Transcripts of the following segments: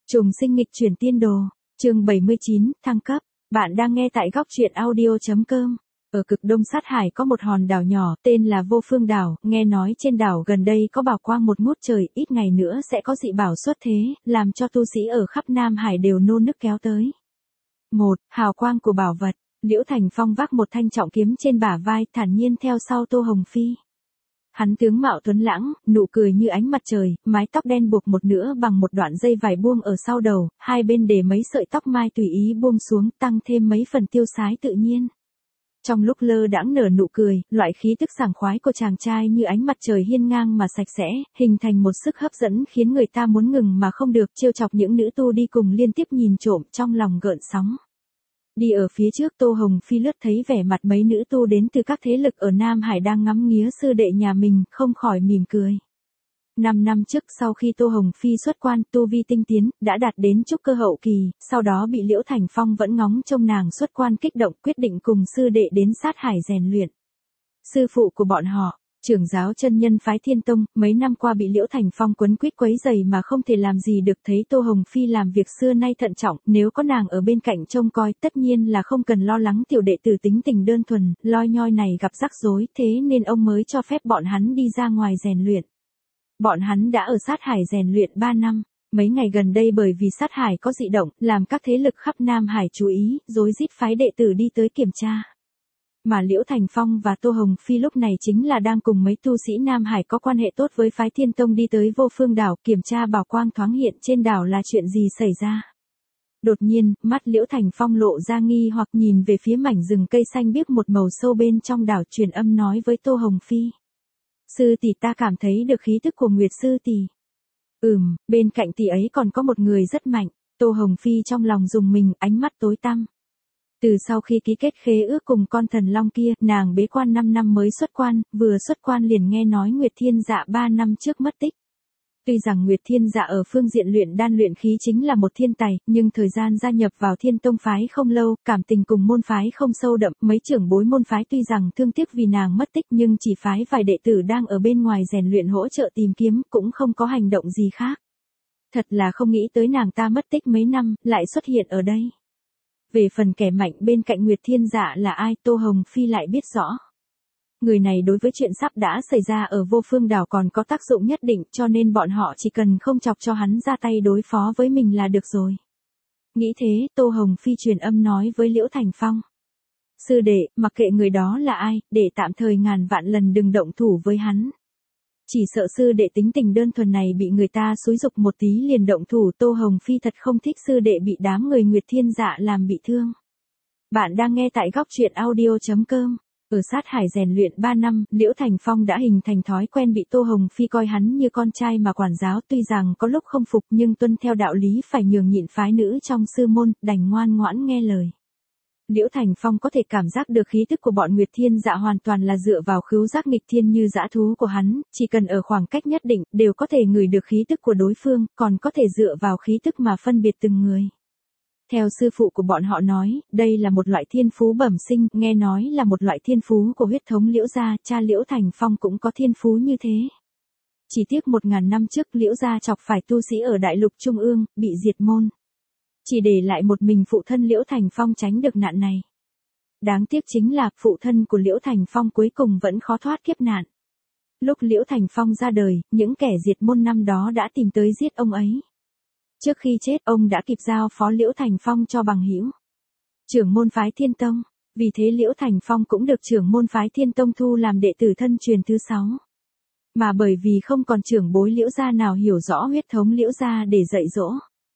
Trùng sinh nghịch chuyển tiên đồ, chương 79, thăng cấp. Bạn đang nghe tại góc truyện audio.com. Ở cực đông sát hải có một hòn đảo nhỏ, tên là Vô Phương đảo, nghe nói trên đảo gần đây có bảo quang một ngút trời, ít ngày nữa sẽ có dị bảo xuất thế, làm cho tu sĩ ở khắp Nam Hải đều nô nức kéo tới. 1. Hào quang của bảo vật. Liễu Thành Phong vác một thanh trọng kiếm trên bả vai, thản nhiên theo sau Tô Hồng Phi. Hắn tướng mạo tuấn lãng, nụ cười như ánh mặt trời, mái tóc đen buộc một nửa bằng một đoạn dây vải buông ở sau đầu, hai bên để mấy sợi tóc mai tùy ý buông xuống, tăng thêm mấy phần tiêu sái tự nhiên. Trong lúc lơ đãng nở nụ cười, loại khí tức sảng khoái của chàng trai như ánh mặt trời hiên ngang mà sạch sẽ, hình thành một sức hấp dẫn khiến người ta muốn ngừng mà không được, trêu chọc những nữ tu đi cùng liên tiếp nhìn trộm, trong lòng gợn sóng. Đi ở phía trước Tô Hồng Phi lướt thấy vẻ mặt mấy nữ tu đến từ các thế lực ở Nam Hải đang ngắm nghía sư đệ nhà mình, không khỏi mỉm cười. 5 năm trước sau khi Tô Hồng Phi xuất quan, tu vi tinh tiến, đã đạt đến trúc cơ hậu kỳ, sau đó bị Liễu Thành Phong vẫn ngóng trông nàng xuất quan kích động, quyết định cùng sư đệ đến sát hải rèn luyện. Sư phụ của bọn họ, trưởng giáo chân nhân phái Thiên Tông, mấy năm qua bị Liễu Thành Phong quấn quýt quấy rầy mà không thể làm gì được, thấy Tô Hồng Phi làm việc xưa nay thận trọng, nếu có nàng ở bên cạnh trông coi, tất nhiên là không cần lo lắng tiểu đệ tử tính tình đơn thuần, loi nhoi này gặp rắc rối, thế nên ông mới cho phép bọn hắn đi ra ngoài rèn luyện. Bọn hắn đã ở sát hải rèn luyện 3 năm. Mấy ngày gần đây bởi vì sát hải có dị động, làm các thế lực khắp Nam Hải chú ý, rối rít phái đệ tử đi tới kiểm tra. Mà Liễu Thành Phong và Tô Hồng Phi lúc này chính là đang cùng mấy tu sĩ Nam Hải có quan hệ tốt với phái Thiên Tông đi tới Vô Phương đảo, kiểm tra bảo quang thoáng hiện trên đảo là chuyện gì xảy ra. Đột nhiên, mắt Liễu Thành Phong lộ ra nghi hoặc nhìn về phía mảnh rừng cây xanh biếc một màu sâu bên trong đảo, truyền âm nói với Tô Hồng Phi. Sư tỷ, ta cảm thấy được khí tức của Nguyệt sư tỷ. Bên cạnh tỷ ấy còn có một người rất mạnh. Tô Hồng Phi trong lòng rùng mình, ánh mắt tối tăm. Từ sau khi ký kết khế ước cùng con thần long kia, nàng bế quan 5 năm mới xuất quan, vừa xuất quan liền nghe nói Nguyệt Thiên Dạ 3 năm trước mất tích. Tuy rằng Nguyệt Thiên Dạ ở phương diện luyện đan luyện khí chính là một thiên tài, nhưng thời gian gia nhập vào Thiên Tông phái không lâu, cảm tình cùng môn phái không sâu đậm, mấy trưởng bối môn phái tuy rằng thương tiếc vì nàng mất tích nhưng chỉ phái vài đệ tử đang ở bên ngoài rèn luyện hỗ trợ tìm kiếm, cũng không có hành động gì khác. Thật là không nghĩ tới nàng ta mất tích mấy năm, lại xuất hiện ở đây. Về phần kẻ mạnh bên cạnh Nguyệt Thiên Dạ là ai, Tô Hồng Phi lại biết rõ. Người này đối với chuyện sắp đã xảy ra ở Vô Phương đảo còn có tác dụng nhất định, cho nên bọn họ chỉ cần không chọc cho hắn ra tay đối phó với mình là được rồi. Nghĩ thế, Tô Hồng Phi truyền âm nói với Liễu Thành Phong. Sư đệ, mặc kệ người đó là ai, để tạm thời ngàn vạn lần đừng động thủ với hắn. Chỉ sợ sư đệ tính tình đơn thuần này bị người ta xúi giục một tí liền động thủ. Tô Hồng Phi thật không thích sư đệ bị đám người Nguyệt Thiên Dạ làm bị thương. Bạn đang nghe tại góc truyện audio.com. Ở sát hải rèn luyện 3 năm, Liễu Thành Phong đã hình thành thói quen bị Tô Hồng Phi coi hắn như con trai mà quản giáo, tuy rằng có lúc không phục nhưng tuân theo đạo lý phải nhường nhịn phái nữ trong sư môn, đành ngoan ngoãn nghe lời. Liễu Thành Phong có thể cảm giác được khí tức của bọn Nguyệt Thiên Dạ hoàn toàn là dựa vào khứu giác nghịch thiên như dã thú của hắn, chỉ cần ở khoảng cách nhất định, đều có thể ngửi được khí tức của đối phương, còn có thể dựa vào khí tức mà phân biệt từng người. Theo sư phụ của bọn họ nói, đây là một loại thiên phú bẩm sinh, nghe nói là một loại thiên phú của huyết thống Liễu gia, cha Liễu Thành Phong cũng có thiên phú như thế. Chỉ tiếc 1000 năm trước Liễu gia chọc phải tu sĩ ở Đại Lục Trung ương, bị diệt môn. Chỉ để lại một mình phụ thân Liễu Thành Phong tránh được nạn này. Đáng tiếc chính là phụ thân của Liễu Thành Phong cuối cùng vẫn khó thoát kiếp nạn. Lúc Liễu Thành Phong ra đời, những kẻ diệt môn năm đó đã tìm tới giết ông ấy. Trước khi chết ông đã kịp giao phó Liễu Thành Phong cho bằng hữu. Trưởng môn phái Thiên Tông, vì thế Liễu Thành Phong cũng được trưởng môn phái Thiên Tông thu làm đệ tử thân truyền thứ 6. Mà bởi vì không còn trưởng bối Liễu gia nào hiểu rõ huyết thống Liễu gia để dạy dỗ.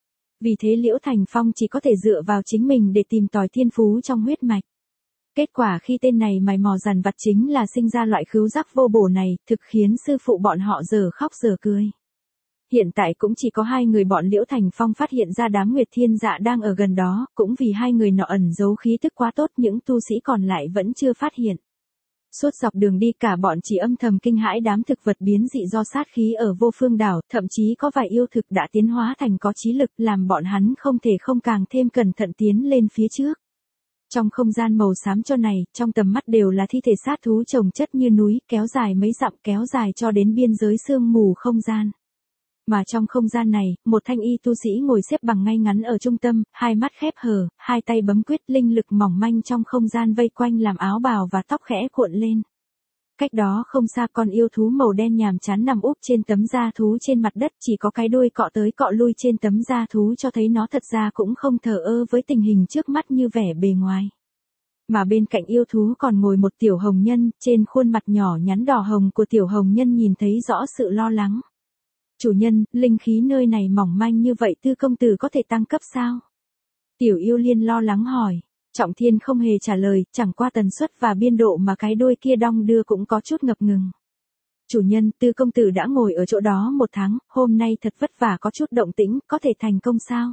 Vì thế Liễu Thành Phong chỉ có thể dựa vào chính mình để tìm tòi thiên phú trong huyết mạch. Kết quả khi tên này mày mò dằn vặt chính là sinh ra loại khứu giác vô bổ này, thực khiến sư phụ bọn họ giờ khóc giờ cười. Hiện tại cũng chỉ có 2 người bọn Liễu Thành Phong phát hiện ra đám Nguyệt Thiên Dạ đang ở gần đó, cũng vì 2 người nọ ẩn giấu khí tức quá tốt, những tu sĩ còn lại vẫn chưa phát hiện. Suốt dọc đường đi cả bọn chỉ âm thầm kinh hãi đám thực vật biến dị do sát khí ở Vô Phương đảo, thậm chí có vài yêu thực đã tiến hóa thành có trí lực, làm bọn hắn không thể không càng thêm cẩn thận tiến lên phía trước. Trong không gian màu xám cho này, trong tầm mắt đều là thi thể sát thú chồng chất như núi, kéo dài mấy dặm, kéo dài cho đến biên giới sương mù không gian. Mà trong không gian này, một thanh y tu sĩ ngồi xếp bằng ngay ngắn ở trung tâm, hai mắt khép hờ, hai tay bấm quyết, linh lực mỏng manh trong không gian vây quanh làm áo bào và tóc khẽ cuộn lên. Cách đó không xa con yêu thú màu đen nhàm chán nằm úp trên tấm da thú trên mặt đất, chỉ có cái đuôi cọ tới cọ lui trên tấm da thú cho thấy nó thật ra cũng không thờ ơ với tình hình trước mắt như vẻ bề ngoài. Mà bên cạnh yêu thú còn ngồi một tiểu hồng nhân, trên khuôn mặt nhỏ nhắn đỏ hồng của tiểu hồng nhân nhìn thấy rõ sự lo lắng. Chủ nhân, linh khí nơi này mỏng manh như vậy Tư công tử có thể tăng cấp sao? Tiểu yêu liên lo lắng hỏi. Trọng Thiên không hề trả lời, chẳng qua tần suất và biên độ mà cái đuôi kia đong đưa cũng có chút ngập ngừng. Chủ nhân, Tư công tử đã ngồi ở chỗ đó 1 tháng, hôm nay thật vất vả có chút động tĩnh, có thể thành công sao?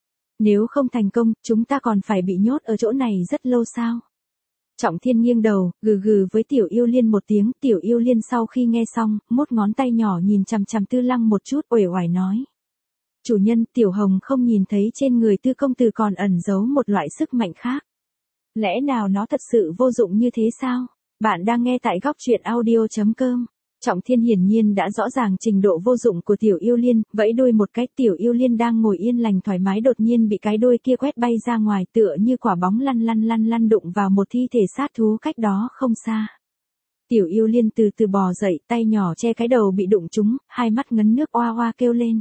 Nếu không thành công, chúng ta còn phải bị nhốt ở chỗ này rất lâu sao? Trọng Thiên nghiêng đầu, gừ gừ với tiểu yêu liên một tiếng, tiểu yêu liên sau khi nghe xong, mốt ngón tay nhỏ nhìn chằm chằm Tư Lăng một chút, uể oải nói. Chủ nhân, tiểu hồng không nhìn thấy trên người Tư công tử còn ẩn giấu một loại sức mạnh khác. Lẽ nào nó thật sự vô dụng như thế sao? Bạn đang nghe tại góc truyện audio.com. Trọng Thiên hiển nhiên đã rõ ràng trình độ vô dụng của tiểu yêu liên, vẫy đuôi một cái, tiểu yêu liên đang ngồi yên lành thoải mái đột nhiên bị cái đuôi kia quét bay ra ngoài, tựa như quả bóng lăn đụng vào một thi thể sát thú cách đó không xa. Tiểu yêu liên từ từ bò dậy, tay nhỏ che cái đầu bị đụng trúng, hai mắt ngấn nước oa oa kêu lên.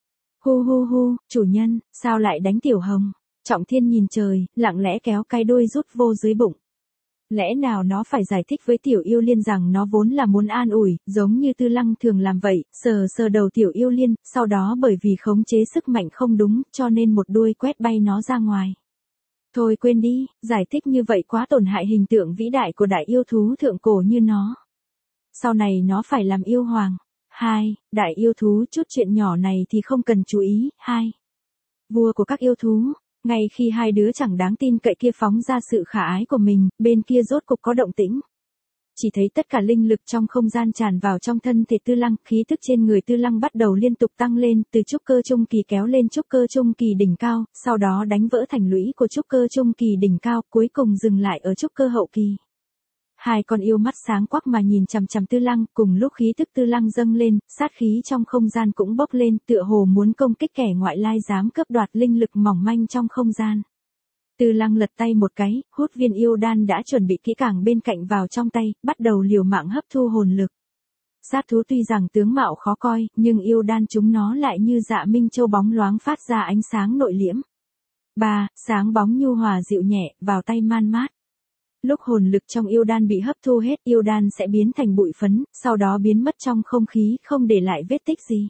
Hu hu hu, chủ nhân, sao lại đánh tiểu hồng? Trọng Thiên nhìn trời, lặng lẽ kéo cái đuôi rút vô dưới bụng. Lẽ nào nó phải giải thích với tiểu yêu liên rằng nó vốn là muốn an ủi, giống như Tư Lăng thường làm vậy, sờ sờ đầu tiểu yêu liên, sau đó bởi vì khống chế sức mạnh không đúng, cho nên một đuôi quét bay nó ra ngoài. Thôi quên đi, giải thích như vậy quá tổn hại hình tượng vĩ đại của đại yêu thú thượng cổ như nó. Sau này nó phải làm yêu hoàng. 2. Đại yêu thú chút chuyện nhỏ này thì không cần chú ý. 2. Vua của các yêu thú. Ngay khi hai đứa chẳng đáng tin cậy kia phóng ra sự khả ái của mình, bên kia rốt cục có động tĩnh. Chỉ thấy tất cả linh lực trong không gian tràn vào trong thân thể Tư Lăng, khí tức trên người Tư Lăng bắt đầu liên tục tăng lên, từ trúc cơ trung kỳ kéo lên trúc cơ trung kỳ đỉnh cao, sau đó đánh vỡ thành lũy của trúc cơ trung kỳ đỉnh cao, cuối cùng dừng lại ở trúc cơ hậu kỳ. Hai con yêu mắt sáng quắc mà nhìn chằm chằm Tư Lăng, cùng lúc khí tức Tư Lăng dâng lên, sát khí trong không gian cũng bốc lên, tựa hồ muốn công kích kẻ ngoại lai dám cướp đoạt linh lực mỏng manh trong không gian. Tư Lăng lật tay một cái, hút viên yêu đan đã chuẩn bị kỹ càng bên cạnh vào trong tay, bắt đầu liều mạng hấp thu hồn lực. Sát thú tuy rằng tướng mạo khó coi, nhưng yêu đan chúng nó lại như dạ minh châu bóng loáng phát ra ánh sáng nội liễm. 3. Sáng bóng nhu hòa dịu nhẹ, vào tay man mát. Lúc hồn lực trong yêu đan bị hấp thu hết, yêu đan sẽ biến thành bụi phấn, sau đó biến mất trong không khí, không để lại vết tích gì.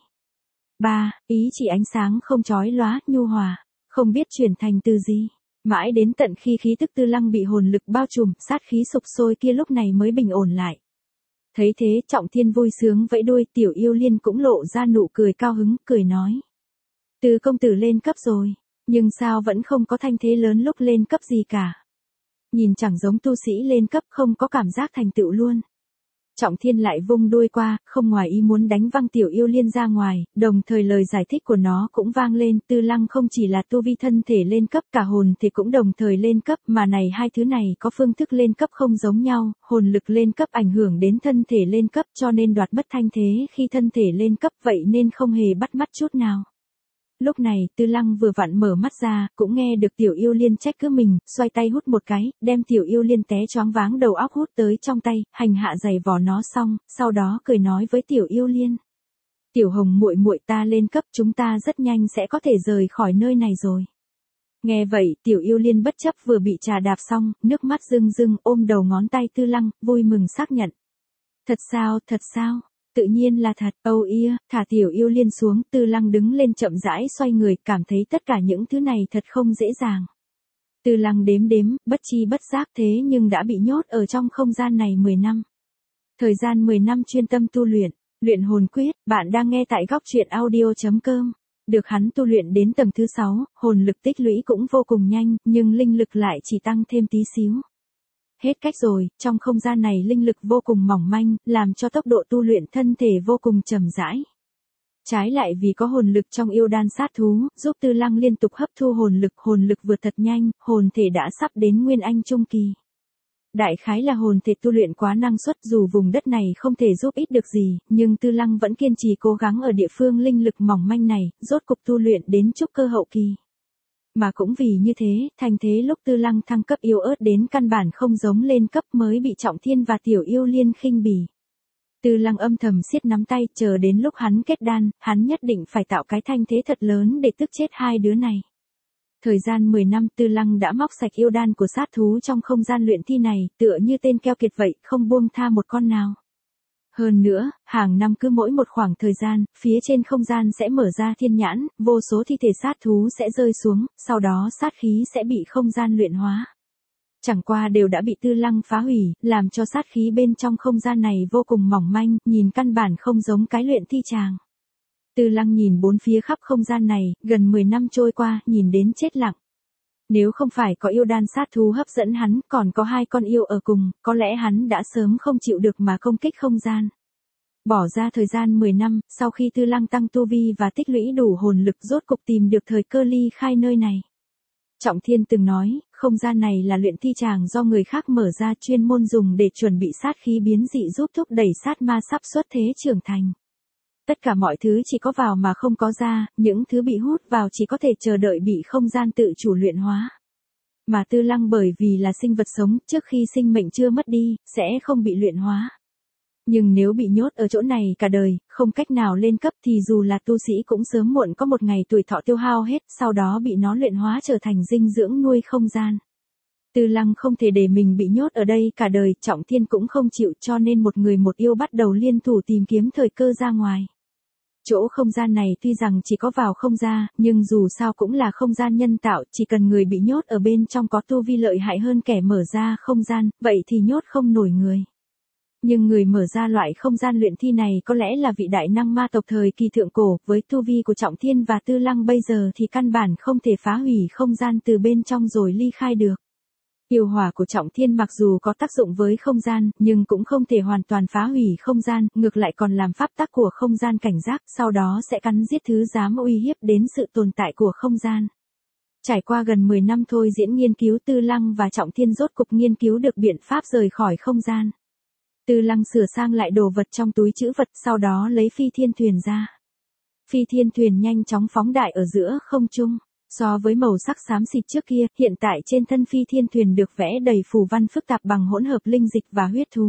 3. Ý chỉ ánh sáng không chói lóa, nhu hòa, không biết chuyển thành từ gì. Mãi đến tận khi khí tức Tư Lăng bị hồn lực bao trùm, sát khí sục sôi kia lúc này mới bình ổn lại. Thấy thế, Trọng Thiên vui sướng vẫy đuôi, tiểu yêu liên cũng lộ ra nụ cười cao hứng, cười nói. Tư công tử lên cấp rồi, nhưng sao vẫn không có thanh thế lớn lúc lên cấp gì cả. Nhìn chẳng giống tu sĩ lên cấp, không có cảm giác thành tựu luôn. Trọng Thiên lại vung đuôi qua, không ngoài ý muốn đánh văng tiểu yêu liên ra ngoài, đồng thời lời giải thích của nó cũng vang lên, Tư Lăng không chỉ là tu vi thân thể lên cấp, cả hồn thể cũng đồng thời lên cấp, mà này hai thứ này có phương thức lên cấp không giống nhau, hồn lực lên cấp ảnh hưởng đến thân thể lên cấp cho nên đoạt mất thanh thế khi thân thể lên cấp, vậy nên không hề bắt mắt chút nào. Lúc này, Tư Lăng vừa vặn mở mắt ra, cũng nghe được tiểu yêu liên trách cứ mình, xoay tay hút một cái, đem tiểu yêu liên té choáng váng đầu óc hút tới trong tay, hành hạ giày vò nó xong, sau đó cười nói với tiểu yêu liên. Tiểu hồng muội muội, ta lên cấp, chúng ta rất nhanh sẽ có thể rời khỏi nơi này rồi. Nghe vậy, tiểu yêu liên bất chấp vừa bị trà đạp xong, nước mắt rưng rưng ôm đầu ngón tay Tư Lăng, vui mừng xác nhận. Thật sao? Tự nhiên là thật, thả tiểu yêu liên xuống, Tư Lăng đứng lên chậm rãi xoay người, cảm thấy tất cả những thứ này thật không dễ dàng. Tư Lăng đếm, bất chi bất giác thế nhưng đã bị nhốt ở trong không gian này 10 năm. Thời gian 10 năm chuyên tâm tu luyện hồn quyết, bạn đang nghe tại góc truyện audio.com. Được hắn tu luyện đến tầng thứ 6, hồn lực tích lũy cũng vô cùng nhanh, nhưng linh lực lại chỉ tăng thêm tí xíu. Hết cách rồi, trong không gian này linh lực vô cùng mỏng manh, làm cho tốc độ tu luyện thân thể vô cùng chậm rãi. Trái lại vì có hồn lực trong yêu đan sát thú, giúp Tư Lăng liên tục hấp thu hồn lực vượt thật nhanh, hồn thể đã sắp đến Nguyên Anh trung kỳ. Đại khái là hồn thể tu luyện quá năng suất, dù vùng đất này không thể giúp ích được gì, nhưng Tư Lăng vẫn kiên trì cố gắng ở địa phương linh lực mỏng manh này, rốt cục tu luyện đến trúc cơ hậu kỳ. Mà cũng vì như thế, thành thế lúc Tư Lăng thăng cấp yếu ớt đến căn bản không giống lên cấp mới bị Trọng Thiên và Tiểu Yêu Liên khinh bỉ. Tư Lăng âm thầm siết nắm tay, chờ đến lúc hắn kết đan, hắn nhất định phải tạo cái thanh thế thật lớn để tức chết hai đứa này. Thời gian 10 năm Tư Lăng đã móc sạch yêu đan của sát thú trong không gian luyện thi này, tựa như tên keo kiệt vậy, không buông tha một con nào. Hơn nữa, hàng năm cứ mỗi một khoảng thời gian, phía trên không gian sẽ mở ra thiên nhãn, vô số thi thể sát thú sẽ rơi xuống, sau đó sát khí sẽ bị không gian luyện hóa. Chẳng qua đều đã bị Tư Lăng phá hủy, làm cho sát khí bên trong không gian này vô cùng mỏng manh, nhìn căn bản không giống cái luyện thi tràng. Tư Lăng nhìn bốn phía khắp không gian này, gần 10 năm trôi qua, nhìn đến chết lặng. Nếu không phải có yêu đan sát thú hấp dẫn hắn, còn có hai con yêu ở cùng, có lẽ hắn đã sớm không chịu được mà công kích không gian. Bỏ ra thời gian 10 năm, sau khi Tư Lăng tăng tu vi và tích lũy đủ hồn lực, rốt cục tìm được thời cơ ly khai nơi này. Trọng Thiên từng nói, không gian này là luyện thi tràng do người khác mở ra, chuyên môn dùng để chuẩn bị sát khí biến dị giúp thúc đẩy sát ma sắp xuất thế trưởng thành. Tất cả mọi thứ chỉ có vào mà không có ra, những thứ bị hút vào chỉ có thể chờ đợi bị không gian tự chủ luyện hóa. Mà Tư Lăng bởi vì là sinh vật sống, trước khi sinh mệnh chưa mất đi, sẽ không bị luyện hóa. Nhưng nếu bị nhốt ở chỗ này cả đời, không cách nào lên cấp thì dù là tu sĩ cũng sớm muộn có một ngày tuổi thọ tiêu hao hết, sau đó bị nó luyện hóa trở thành dinh dưỡng nuôi không gian. Tư Lăng không thể để mình bị nhốt ở đây cả đời, Trọng Thiên cũng không chịu, cho nên một người một yêu bắt đầu liên thủ tìm kiếm thời cơ ra ngoài. Chỗ không gian này tuy rằng chỉ có vào không ra, nhưng dù sao cũng là không gian nhân tạo, chỉ cần người bị nhốt ở bên trong có tu vi lợi hại hơn kẻ mở ra không gian, vậy thì nhốt không nổi người. Nhưng người mở ra loại không gian luyện thi này có lẽ là vị đại năng ma tộc thời kỳ thượng cổ, với tu vi của Trọng Thiên và Tư Lăng bây giờ thì căn bản không thể phá hủy không gian từ bên trong rồi ly khai được. Yêu hỏa của Trọng Thiên mặc dù có tác dụng với không gian, nhưng cũng không thể hoàn toàn phá hủy không gian, ngược lại còn làm pháp tắc của không gian cảnh giác, sau đó sẽ cắn giết thứ dám uy hiếp đến sự tồn tại của không gian. Trải qua gần 10 năm thôi diễn nghiên cứu, Tư Lăng và Trọng Thiên rốt cục nghiên cứu được biện pháp rời khỏi không gian. Tư Lăng sửa sang lại đồ vật trong túi trữ vật, sau đó lấy phi thiên thuyền ra. Phi thiên thuyền nhanh chóng phóng đại ở giữa không trung. So với màu sắc xám xịt trước kia, hiện tại trên thân phi thiên thuyền được vẽ đầy phù văn phức tạp bằng hỗn hợp linh dịch và huyết thú.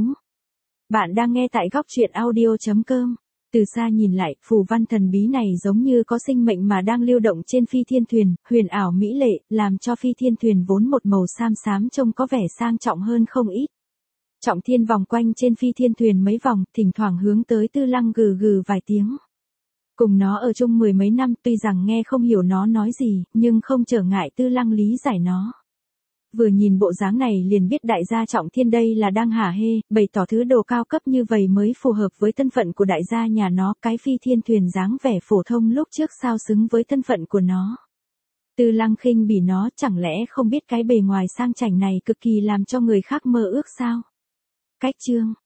Bạn đang nghe tại góc truyện audio.com. Từ xa nhìn lại, phù văn thần bí này giống như có sinh mệnh mà đang lưu động trên phi thiên thuyền, huyền ảo mỹ lệ, làm cho phi thiên thuyền vốn một màu xám xám trông có vẻ sang trọng hơn không ít. Trọng Thiên vòng quanh trên phi thiên thuyền mấy vòng, thỉnh thoảng hướng tới Tư Lăng gừ gừ vài tiếng. Cùng nó ở chung 10 mấy năm, tuy rằng nghe không hiểu nó nói gì, nhưng không trở ngại Tư Lăng lý giải nó. Vừa nhìn bộ dáng này liền biết đại gia Trọng Thiên đây là đang hả hê, bày tỏ thứ đồ cao cấp như vậy mới phù hợp với thân phận của đại gia nhà nó, cái phi thiên thuyền dáng vẻ phổ thông lúc trước sao xứng với thân phận của nó. Tư Lăng khinh bỉ nó, chẳng lẽ không biết cái bề ngoài sang chảnh này cực kỳ làm cho người khác mơ ước sao? Cách chương